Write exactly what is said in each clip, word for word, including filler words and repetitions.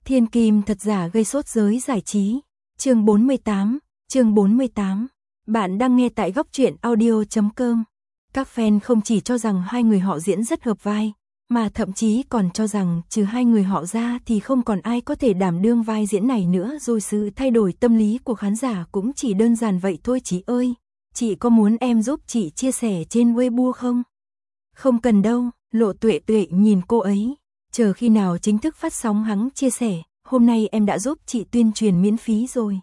Thiên kim thật giả gây sốt giới giải trí. Chương bốn mươi tám, chương bốn mươi tám. Bạn đang nghe tại góc truyện audio chấm com. Các fan không chỉ cho rằng hai người họ diễn rất hợp vai, mà thậm chí còn cho rằng trừ hai người họ ra thì không còn ai có thể đảm đương vai diễn này nữa, rồi sự thay đổi tâm lý của khán giả cũng chỉ đơn giản vậy thôi. Chị ơi, chị có muốn em giúp chị chia sẻ trên Weibo không? Không cần đâu, Lộ Tuệ Tuệ nhìn cô ấy. Chờ khi nào chính thức phát sóng hắn chia sẻ, hôm nay em đã giúp chị tuyên truyền miễn phí rồi.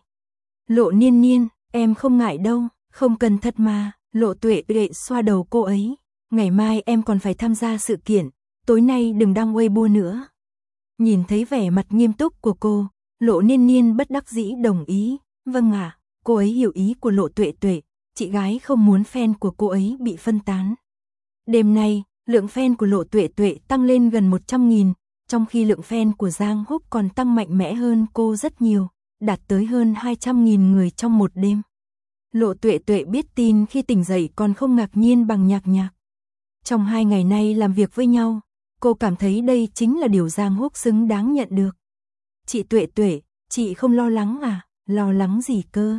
Lộ Niên Niên, em không ngại đâu, không cần thật mà. Lộ Tuệ Tuệ xoa đầu cô ấy. Ngày mai em còn phải tham gia sự kiện, tối nay đừng đăng Weibo nữa. Nhìn thấy vẻ mặt nghiêm túc của cô, Lộ Niên Niên bất đắc dĩ đồng ý. Vâng ạ, à, cô ấy hiểu ý của Lộ Tuệ Tuệ, chị gái không muốn fan của cô ấy bị phân tán. Đêm nay, lượng fan của Lộ Tuệ Tuệ tăng lên gần một trăm nghìn, trong khi lượng fan của Giang Húc còn tăng mạnh mẽ hơn cô rất nhiều, đạt tới hơn hai trăm nghìn người trong một đêm. Lộ Tuệ Tuệ biết tin khi tỉnh dậy còn không ngạc nhiên bằng Nhạc Nhạc. Trong hai ngày nay làm việc với nhau, cô cảm thấy đây chính là điều Giang Húc xứng đáng nhận được. Chị Tuệ Tuệ, chị không lo lắng à? Lo lắng gì cơ?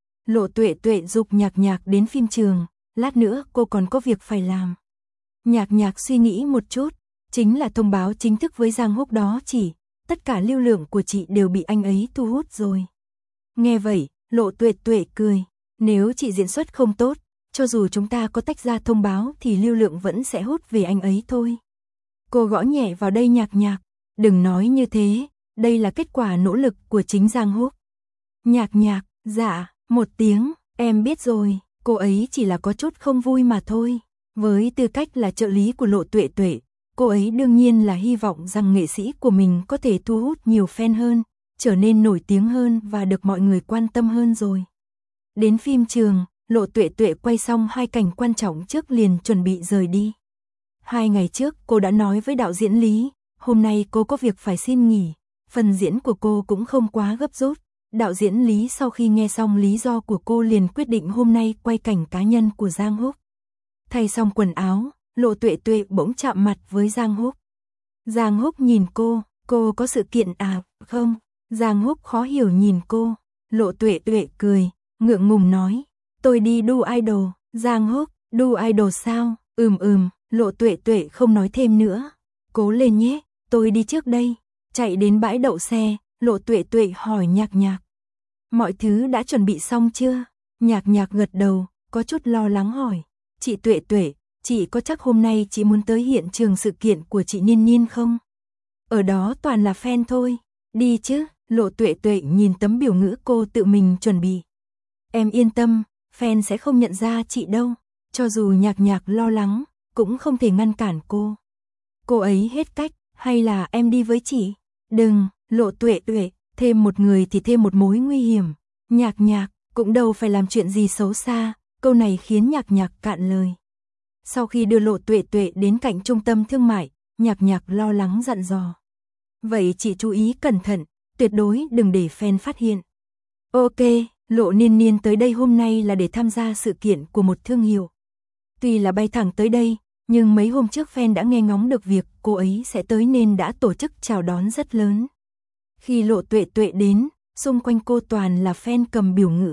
Lộ Tuệ Tuệ giục Nhạc Nhạc đến phim trường, lát nữa cô còn có việc phải làm. Nhạc Nhạc suy nghĩ một chút, chính là thông báo chính thức với Giang Húc đó chỉ, tất cả lưu lượng của chị đều bị anh ấy thu hút rồi. Nghe vậy, Lộ Tuệ Tuệ cười, nếu chị diễn xuất không tốt, cho dù chúng ta có tách ra thông báo thì lưu lượng vẫn sẽ hút về anh ấy thôi. Cô gõ nhẹ vào đây Nhạc Nhạc, đừng nói như thế, đây là kết quả nỗ lực của chính Giang Húc. Nhạc Nhạc, dạ, một tiếng, em biết rồi, cô ấy chỉ là có chút không vui mà thôi. Với tư cách là trợ lý của Lộ Tuệ Tuệ, cô ấy đương nhiên là hy vọng rằng nghệ sĩ của mình có thể thu hút nhiều fan hơn, trở nên nổi tiếng hơn và được mọi người quan tâm hơn rồi. Đến phim trường, Lộ Tuệ Tuệ quay xong hai cảnh quan trọng trước liền chuẩn bị rời đi. Hai ngày trước cô đã nói với đạo diễn Lý, hôm nay cô có việc phải xin nghỉ, phần diễn của cô cũng không quá gấp rút. Đạo diễn Lý sau khi nghe xong lý do của cô liền quyết định hôm nay quay cảnh cá nhân của Giang Húc. Thay xong quần áo, Lộ Tuệ Tuệ bỗng chạm mặt với Giang Húc. Giang Húc nhìn cô, cô có sự kiện à, không? Giang Húc khó hiểu nhìn cô, Lộ Tuệ Tuệ cười, ngượng ngùng nói, tôi đi đu idol. Giang Húc, đu idol sao? Ừm ừm, Lộ Tuệ Tuệ không nói thêm nữa. Cố lên nhé, tôi đi trước đây. Chạy đến bãi đậu xe, Lộ Tuệ Tuệ hỏi Nhạc Nhạc. Mọi thứ đã chuẩn bị xong chưa? Nhạc Nhạc gật đầu, có chút lo lắng hỏi. Chị Tuệ Tuệ, chị có chắc hôm nay chị muốn tới hiện trường sự kiện của chị Niên Niên không? Ở đó toàn là fan thôi. Đi chứ, Lộ Tuệ Tuệ nhìn tấm biểu ngữ cô tự mình chuẩn bị. Em yên tâm, fan sẽ không nhận ra chị đâu. Cho dù Nhạc Nhạc lo lắng, cũng không thể ngăn cản cô. Cô ấy hết cách, hay là em đi với chị? Đừng, Lộ Tuệ Tuệ, thêm một người thì thêm một mối nguy hiểm. Nhạc Nhạc, cũng đâu phải làm chuyện gì xấu xa. Câu này khiến Nhạc Nhạc cạn lời. Sau khi đưa Lộ Tuệ Tuệ đến cạnh trung tâm thương mại, Nhạc Nhạc lo lắng dặn dò. Vậy chị chú ý cẩn thận, tuyệt đối đừng để fan phát hiện. Ok, Lộ Niên Niên tới đây hôm nay là để tham gia sự kiện của một thương hiệu. Tuy là bay thẳng tới đây, nhưng mấy hôm trước fan đã nghe ngóng được việc cô ấy sẽ tới nên đã tổ chức chào đón rất lớn. Khi Lộ Tuệ Tuệ đến, xung quanh cô toàn là fan cầm biểu ngữ.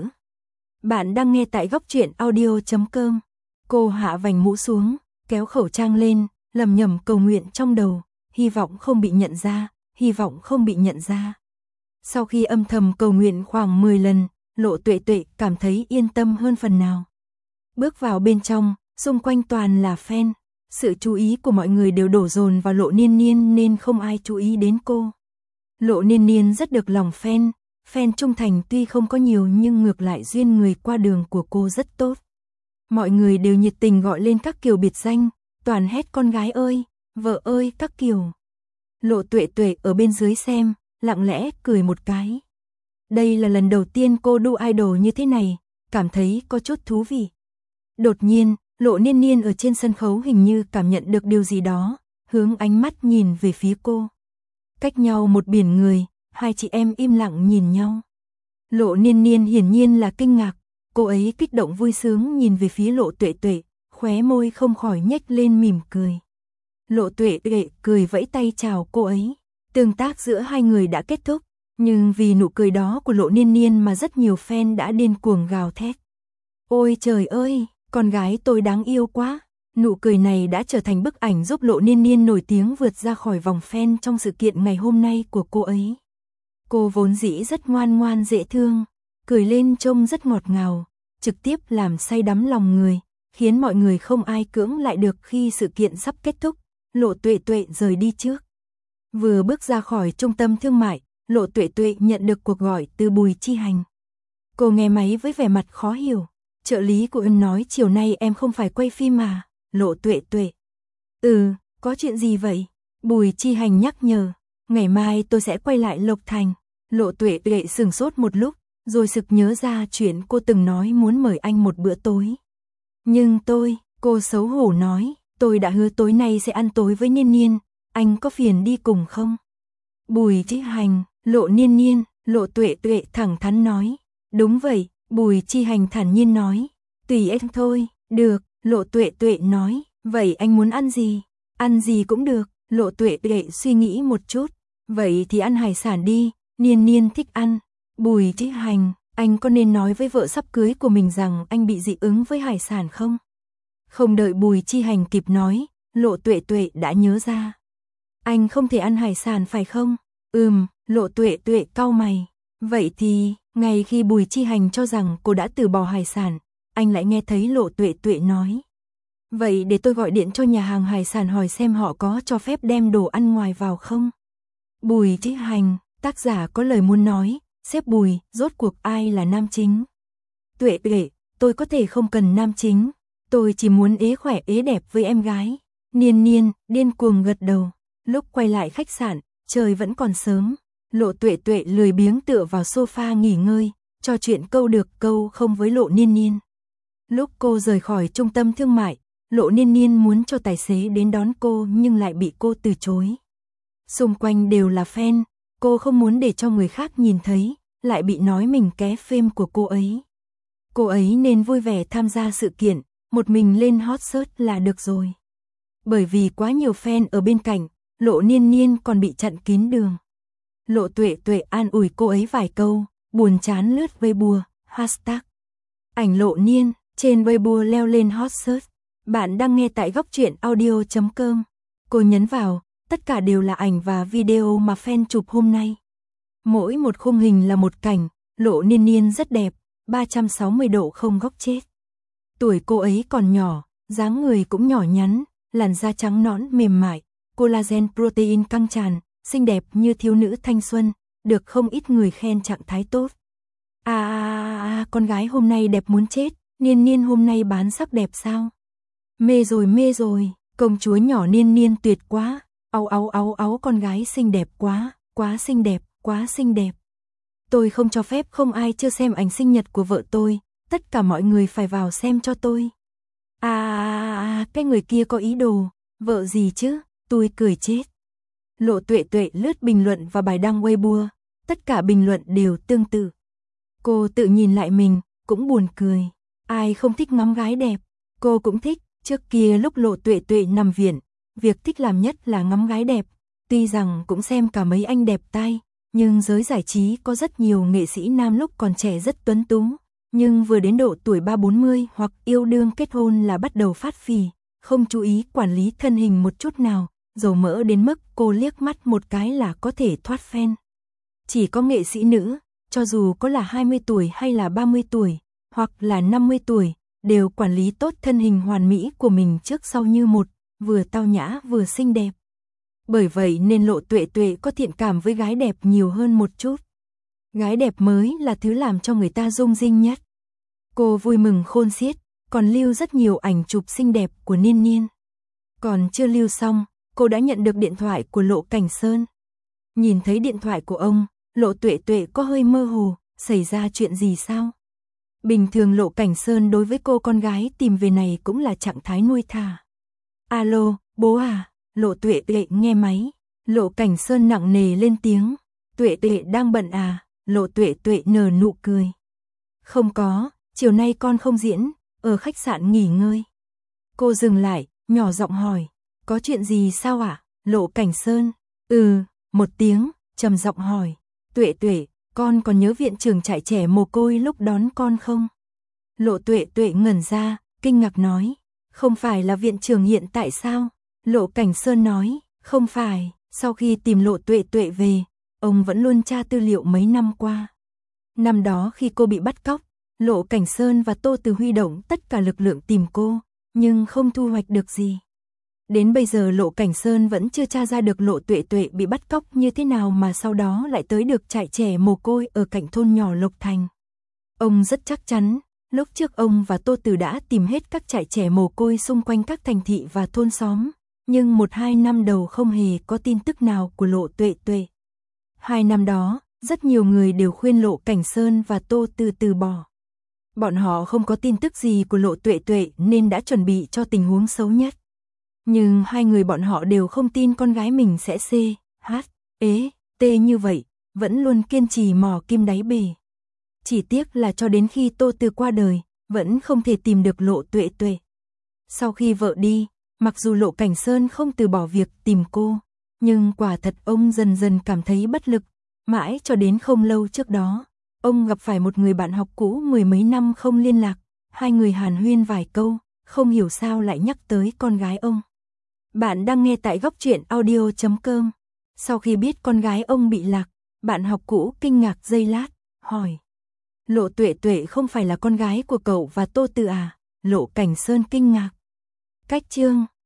Bạn đang nghe tại góc truyện audio chấm com. Cô hạ vành mũ xuống, kéo khẩu trang lên, lầm nhầm cầu nguyện trong đầu, hy vọng không bị nhận ra, hy vọng không bị nhận ra. Sau khi âm thầm cầu nguyện khoảng mười lần, Lộ Tuệ Tuệ cảm thấy yên tâm hơn phần nào. Bước vào bên trong, xung quanh toàn là fan, sự chú ý của mọi người đều đổ dồn vào Lộ Niên Niên nên không ai chú ý đến cô. Lộ Niên Niên rất được lòng fan. Fan trung thành tuy không có nhiều nhưng ngược lại duyên người qua đường của cô rất tốt. Mọi người đều nhiệt tình gọi lên các kiểu biệt danh, toàn hét con gái ơi, vợ ơi các kiểu. Lộ Tuệ Tuệ ở bên dưới xem, lặng lẽ cười một cái. Đây là lần đầu tiên cô đu idol như thế này, cảm thấy có chút thú vị. Đột nhiên, Lộ Niên Niên ở trên sân khấu hình như cảm nhận được điều gì đó, hướng ánh mắt nhìn về phía cô. Cách nhau một biển người, hai chị em im lặng nhìn nhau. Lộ Niên Niên hiển nhiên là kinh ngạc, cô ấy kích động vui sướng nhìn về phía Lộ Tuệ Tuệ, khóe môi không khỏi nhếch lên mỉm cười. Lộ Tuệ Tuệ cười vẫy tay chào cô ấy. Tương tác giữa hai người đã kết thúc, nhưng vì nụ cười đó của Lộ Niên Niên mà rất nhiều fan đã điên cuồng gào thét. Ôi trời ơi, con gái tôi đáng yêu quá. Nụ cười này đã trở thành bức ảnh giúp Lộ Niên Niên nổi tiếng vượt ra khỏi vòng fan trong sự kiện ngày hôm nay của cô ấy. Cô vốn dĩ rất ngoan ngoan dễ thương, cười lên trông rất ngọt ngào, trực tiếp làm say đắm lòng người, khiến mọi người không ai cưỡng lại được khi sự kiện sắp kết thúc. Lộ Tuệ Tuệ rời đi trước. Vừa bước ra khỏi trung tâm thương mại, Lộ Tuệ Tuệ nhận được cuộc gọi từ Bùi Chi Hành. Cô nghe máy với vẻ mặt khó hiểu. Trợ lý của em nói chiều nay em không phải quay phim mà. Lộ Tuệ Tuệ. Ừ, có chuyện gì vậy? Bùi Chi Hành nhắc nhở. Ngày mai tôi sẽ quay lại Lộc Thành. Lộ Tuệ Tuệ sửng sốt một lúc, rồi sực nhớ ra chuyện cô từng nói muốn mời anh một bữa tối. Nhưng tôi, cô xấu hổ nói, tôi đã hứa tối nay sẽ ăn tối với Niên Niên, anh có phiền đi cùng không? Bùi Chi Hành, Lộ Niên Niên, Lộ Tuệ Tuệ thẳng thắn nói. Đúng vậy, Bùi Chi Hành thản nhiên nói. Tùy em thôi, được, Lộ Tuệ Tuệ nói. Vậy anh muốn ăn gì? Ăn gì cũng được, Lộ Tuệ Tuệ suy nghĩ một chút. Vậy thì ăn hải sản đi, Niên Niên thích ăn. Bùi Chi Hành, anh có nên nói với vợ sắp cưới của mình rằng anh bị dị ứng với hải sản không? Không đợi Bùi Chi Hành kịp nói, Lộ Tuệ Tuệ đã nhớ ra. Anh không thể ăn hải sản phải không? Ừm, Lộ Tuệ Tuệ cau mày. Vậy thì, ngay khi Bùi Chi Hành cho rằng cô đã từ bỏ hải sản, anh lại nghe thấy Lộ Tuệ Tuệ nói. Vậy để tôi gọi điện cho nhà hàng hải sản hỏi xem họ có cho phép đem đồ ăn ngoài vào không? Bùi Chi Hành, tác giả có lời muốn nói, sếp Bùi, rốt cuộc ai là nam chính? Tuệ Tuệ, tôi có thể không cần nam chính, tôi chỉ muốn ế khỏe ế đẹp với em gái. Niên Niên, điên cuồng gật đầu. Lúc quay lại khách sạn, trời vẫn còn sớm. Lộ Tuệ Tuệ lười biếng tựa vào sofa nghỉ ngơi, trò chuyện câu được câu không với Lộ Niên Niên. Lúc cô rời khỏi trung tâm thương mại, Lộ Niên Niên muốn cho tài xế đến đón cô nhưng lại bị cô từ chối. Xung quanh đều là fan, cô không muốn để cho người khác nhìn thấy, lại bị nói mình ké phim của cô ấy. Cô ấy nên vui vẻ tham gia sự kiện, một mình lên hot search là được rồi. Bởi vì quá nhiều fan ở bên cạnh, Lộ Niên Niên còn bị chặn kín đường. Lộ Tuệ Tuệ an ủi cô ấy vài câu, buồn chán lướt Weibo, hashtag. Ảnh Lộ Niên, trên Weibo leo lên hot search. Bạn đang nghe tại góc truyện audio chấm com. Cô nhấn vào, tất cả đều là ảnh và video mà fan chụp hôm nay. Mỗi một khung hình là một cảnh, Lộ Niên Niên rất đẹp, ba trăm sáu mươi độ không góc chết. Tuổi cô ấy còn nhỏ, dáng người cũng nhỏ nhắn, làn da trắng nõn mềm mại, collagen protein căng tràn, xinh đẹp như thiếu nữ thanh xuân, được không ít người khen trạng thái tốt. À, à, à, con gái hôm nay đẹp muốn chết, Niên Niên hôm nay bán sắc đẹp sao? Mê rồi mê rồi, công chúa nhỏ Niên Niên tuyệt quá, áu áu áu áu con gái xinh đẹp quá, quá xinh đẹp, quá xinh đẹp. Tôi không cho phép không ai chưa xem ảnh sinh nhật của vợ tôi, tất cả mọi người phải vào xem cho tôi. À, à, à, cái người kia có ý đồ, vợ gì chứ, tôi cười chết. Lộ Tuệ Tuệ lướt bình luận và bài đăng Weibo, tất cả bình luận đều tương tự. Cô tự nhìn lại mình, cũng buồn cười. Ai không thích ngắm gái đẹp, cô cũng thích. Trước kia lúc Lộ Tuệ Tuệ nằm viện, việc thích làm nhất là ngắm gái đẹp. Tuy rằng cũng xem cả mấy anh đẹp tai, nhưng giới giải trí có rất nhiều nghệ sĩ nam lúc còn trẻ rất tuấn tú. Nhưng vừa đến độ tuổi ba bốn mươi hoặc yêu đương kết hôn là bắt đầu phát phì, không chú ý quản lý thân hình một chút nào, dầu mỡ đến mức cô liếc mắt một cái là có thể thoát fan. Chỉ có nghệ sĩ nữ, cho dù có là hai mươi tuổi hay là ba mươi tuổi, hoặc là năm mươi tuổi, đều quản lý tốt thân hình hoàn mỹ của mình trước sau như một, vừa tao nhã vừa xinh đẹp. Bởi vậy nên Lộ Tuệ Tuệ có thiện cảm với gái đẹp nhiều hơn một chút. Gái đẹp mới là thứ làm cho người ta rung rinh nhất. Cô vui mừng khôn xiết, còn lưu rất nhiều ảnh chụp xinh đẹp của Niên Niên. Còn chưa lưu xong, cô đã nhận được điện thoại của Lộ Cảnh Sơn. Nhìn thấy điện thoại của ông, Lộ Tuệ Tuệ có hơi mơ hồ, xảy ra chuyện gì sao? Bình thường Lộ Cảnh Sơn đối với cô con gái tìm về này cũng là trạng thái nuôi thả. Alo, bố à? Lộ Tuệ Tuệ nghe máy. Lộ Cảnh Sơn nặng nề lên tiếng. Tuệ Tuệ đang bận à? Lộ Tuệ Tuệ nở nụ cười. Không có, chiều nay con không diễn, ở khách sạn nghỉ ngơi. Cô dừng lại, nhỏ giọng hỏi. Có chuyện gì sao ạ? À? Lộ Cảnh Sơn. Ừ, một tiếng, trầm giọng hỏi, Tuệ Tuệ, con còn nhớ viện trưởng trại trẻ mồ côi lúc đón con không? Lộ Tuệ Tuệ ngẩn ra, kinh ngạc nói, không phải là viện trưởng hiện tại sao? Lộ Cảnh Sơn nói, không phải, sau khi tìm Lộ Tuệ Tuệ về, ông vẫn luôn tra tư liệu mấy năm qua. Năm đó khi cô bị bắt cóc, Lộ Cảnh Sơn và Tô Từ huy động tất cả lực lượng tìm cô, nhưng không thu hoạch được gì. Đến bây giờ Lộ Cảnh Sơn vẫn chưa tra ra được Lộ Tuệ Tuệ bị bắt cóc như thế nào mà sau đó lại tới được trại trẻ mồ côi ở cạnh thôn nhỏ Lộc Thành. Ông rất chắc chắn, lúc trước ông và Tô Từ đã tìm hết các trại trẻ mồ côi xung quanh các thành thị và thôn xóm, nhưng một hai năm đầu không hề có tin tức nào của Lộ Tuệ Tuệ. Hai năm đó, rất nhiều người đều khuyên Lộ Cảnh Sơn và Tô Từ từ bỏ. Bọn họ không có tin tức gì của Lộ Tuệ Tuệ nên đã chuẩn bị cho tình huống xấu nhất. Nhưng hai người bọn họ đều không tin con gái mình sẽ C, H, ế, T như vậy, vẫn luôn kiên trì mò kim đáy bể. Chỉ tiếc là cho đến khi Tô Từ qua đời, vẫn không thể tìm được Lộ Tuệ Tuệ. Sau khi vợ đi, mặc dù Lộ Cảnh Sơn không từ bỏ việc tìm cô, nhưng quả thật ông dần dần cảm thấy bất lực, mãi cho đến không lâu trước đó. Ông gặp phải một người bạn học cũ mười mấy năm không liên lạc, hai người hàn huyên vài câu, không hiểu sao lại nhắc tới con gái ông. Bạn đang nghe tại góc truyện audio chấm com. Sau khi biết con gái ông bị lạc, bạn học cũ kinh ngạc giây lát, hỏi. Lộ Tuệ Tuệ không phải là con gái của cậu và Tô Từ à? Lộ Cảnh Sơn kinh ngạc. Cách chương